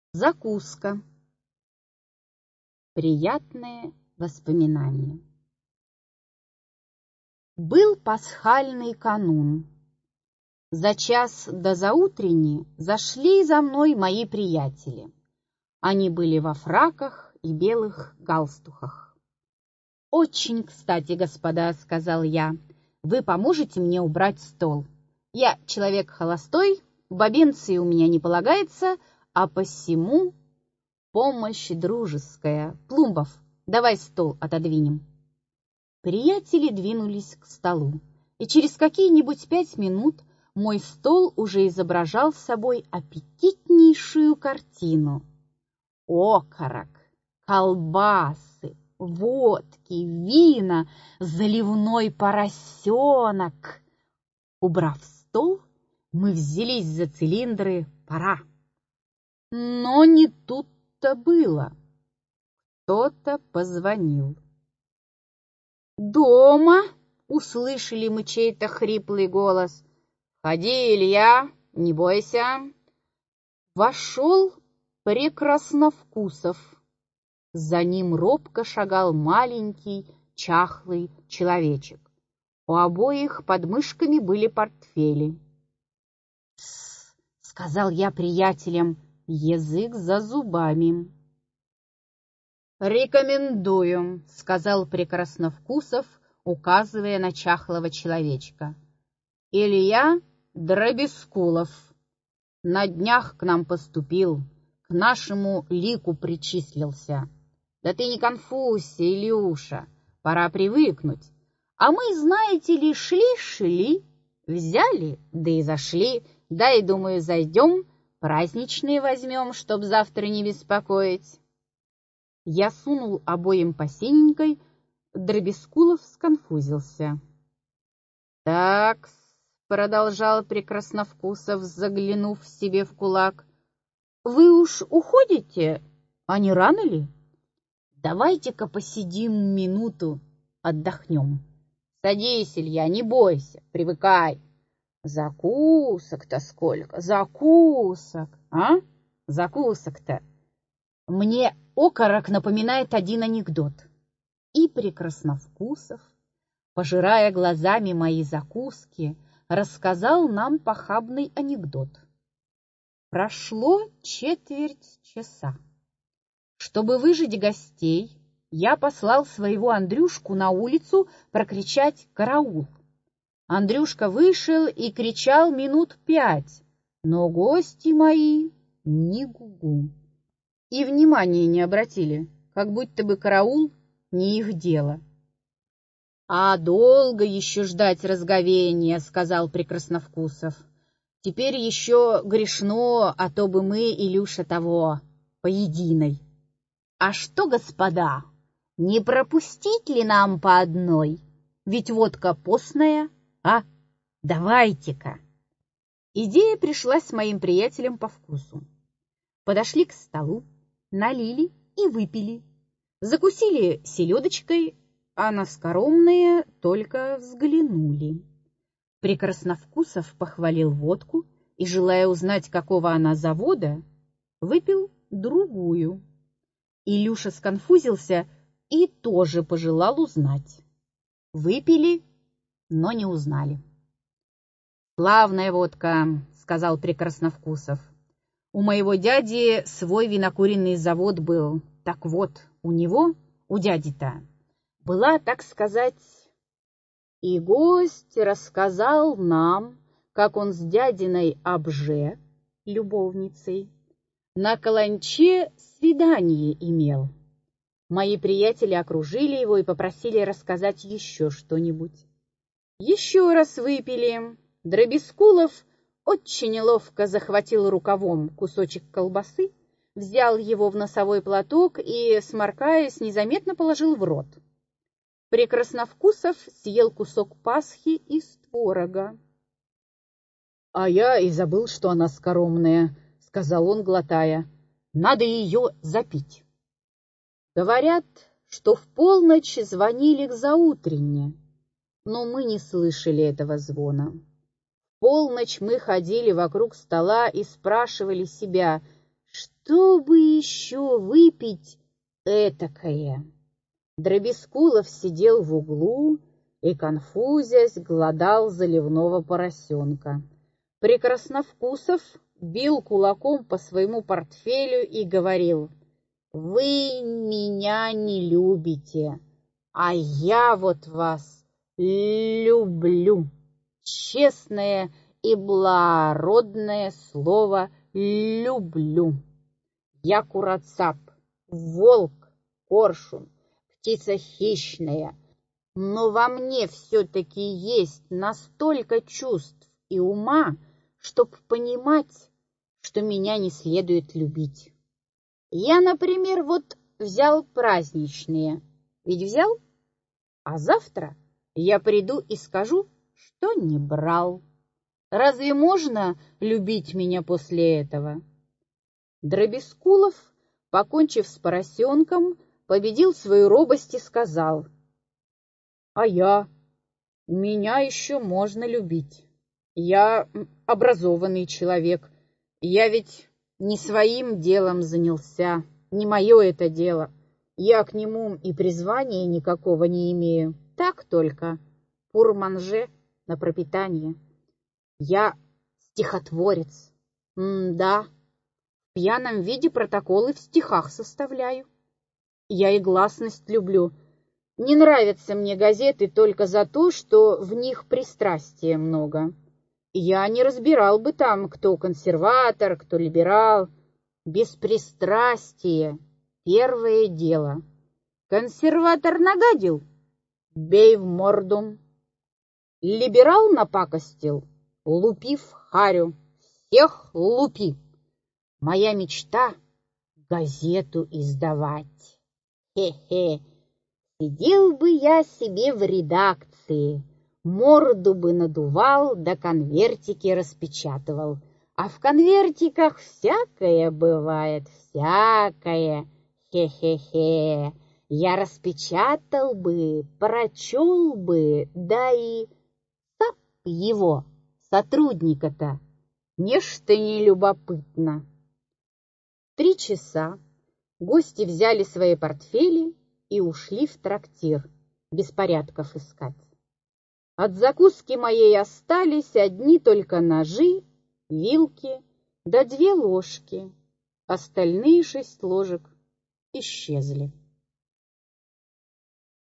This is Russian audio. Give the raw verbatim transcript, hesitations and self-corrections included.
Закуска. Приятные воспоминания. Был пасхальный канун. За час до заутренни зашли за мной мои приятели. Они были во фраках и белых галстухах. «Очень кстати, господа, — сказал я, — вы поможете мне убрать стол. Я человек холостой, бабенции у меня не полагается, а посему помощь дружеская. Плумбов, давай стол отодвинем». Приятели двинулись к столу, и через какие-нибудь пять минут мой стол уже изображал собой аппетитнейшую картину. Окорок, колбасы, водки, вина, заливной поросенок. Убрав стол, мы взялись за цилиндры. Пора. Но не тут-то было. Кто-то позвонил. «Дома?» — услышали мы чей-то хриплый голос. «Входи, Илья, не бойся». Вошел Прекрасновкусов. За ним робко шагал маленький, чахлый человечек. У обоих под мышками были портфели. «Тссс», — сказал я приятелям, — «язык за зубами». «Рекомендую», — сказал Прекрасновкусов, указывая на чахлого человечка. «Илья Дробескулов. На днях к нам поступил, к нашему лику причислился. Да ты не конфузься, Илюша, пора привыкнуть. А мы, знаете ли, шли-шли, взяли, да и зашли, да и, думаю, зайдем, праздничные возьмем, чтоб завтра не беспокоить». Я сунул обоим по синенькой, Дробескулов сконфузился. «Так-с», — продолжал Прекрасновкусов, заглянув себе в кулак, — «вы уж уходите, а не рано ли? Давайте-ка посидим минуту, отдохнем. Садись, Илья, не бойся, привыкай. Закусок-то сколько, закусок, а? Закусок-то. Мне окорок напоминает один анекдот». И Прекрасновкусов, пожирая глазами мои закуски, рассказал нам похабный анекдот. Прошло четверть часа. Чтобы выжить гостей, я послал своего Андрюшку на улицу прокричать «караул». Андрюшка вышел и кричал минут пять, но гости мои ни гугу. И внимания не обратили, как будто бы караул не их дело. «А долго еще ждать разговения», — сказал Прекрасновкусов. «Теперь еще грешно, а то бы мы, Илюша, того, поединой. А что, господа, не пропустить ли нам по одной? Ведь водка постная, а? Давайте-ка». Идея пришлась моим приятелям по вкусу. Подошли к столу, налили и выпили. Закусили селедочкой, а на скоромные только взглянули. Прекрасновкусов похвалил водку и, желая узнать, какого она завода, выпил другую. Илюша сконфузился и тоже пожелал узнать. Выпили, но не узнали. «Славная водка», — сказал Прекрасновкусов. «У моего дяди свой винокуренный завод был. Так вот, у него, у дяди-то, была, так сказать, и гость рассказал нам, как он с дядиной Обже, любовницей, на каланче свидание имел. Мои приятели окружили его и попросили рассказать еще что-нибудь. Еще раз выпили. Дробескулов очень ловко захватил рукавом кусочек колбасы, взял его в носовой платок и, сморкаясь, незаметно положил в рот. Прекрасновкусов съел кусок пасхи из творога. «А я и забыл, что она скоромная», — сказал он, глотая. «Надо ее запить». Говорят, что в полночь звонили к заутренне, но мы не слышали этого звона. В полночь мы ходили вокруг стола и спрашивали себя, Чтобы еще выпить этакое. Дробескулов сидел в углу и, конфузясь, глодал заливного поросенка. Прекрасновкусов бил кулаком по своему портфелю и говорил: «Вы меня не любите, а я вот вас люблю». Честное и благородное слово «люблю». Я курацап, волк, коршун, птица хищная, но во мне все-таки есть настолько чувств и ума, чтоб понимать, что меня не следует любить. Я, например, вот взял праздничные, ведь взял, а завтра я приду и скажу, что не брал. Разве можно любить меня после этого? Дробескулов, покончив с поросенком, победил свою робость и сказал: «А я? Меня еще можно любить. Я образованный человек. Я ведь не своим делом занялся, не мое это дело. Я к нему и призвания никакого не имею. Так только пур-манже на пропитание. Я стихотворец. М-да, в пьяном виде протоколы в стихах составляю. Я и гласность люблю. Не нравятся мне газеты только за то, что в них пристрастия много. Я не разбирал бы там, кто консерватор, кто либерал. Беспристрастие — первое дело. Консерватор нагадил — бей в морду. Либерал напакостил — лупи в харю. Всех лупи. Моя мечта — газету издавать. Хе-хе. Сидел бы я себе в редакции, морду бы надувал, да конвертики распечатывал. А в конвертиках всякое бывает, всякое. Хе-хе-хе. Я распечатал бы, прочел бы, да и сап его, сотрудника-то. Нечто не любопытно. Три часа гости взяли свои портфели и ушли в трактир беспорядков искать. От закуски моей остались одни только ножи, вилки да две ложки. Остальные шесть ложек исчезли.